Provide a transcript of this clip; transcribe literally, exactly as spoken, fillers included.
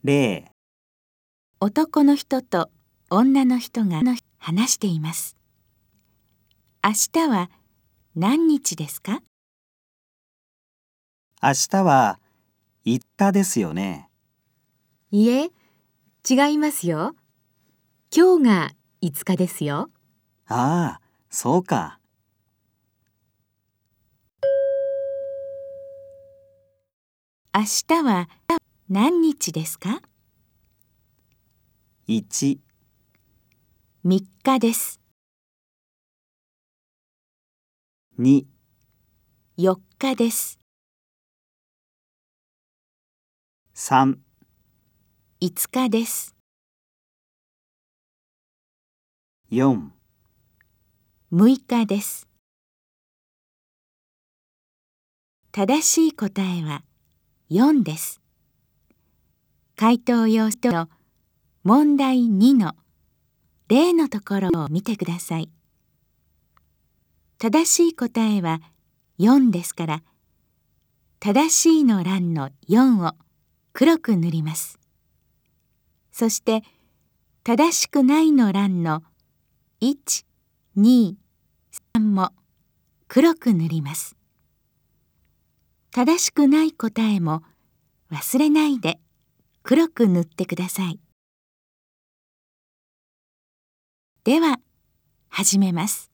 例、 男の人と女の人が話しています。明日は何日ですか？ 明日は行ったですよね。 いえ、違いますよ。今日がいつかですよ。 ああ、そうか。 明日は何日ですか？ いち、 みっかです。 に、 よっかです。 さん、 いつかです。 よん、 むいかです。正しい答えはよんです。回答用紙の問題にの例のところを見てください。正しい答えはよんですから、正しいの欄のよんを黒く塗ります。そして正しくないの欄のいち、に、さんも黒く塗ります。正しくない答えも忘れないで黒く塗ってください。では始めます。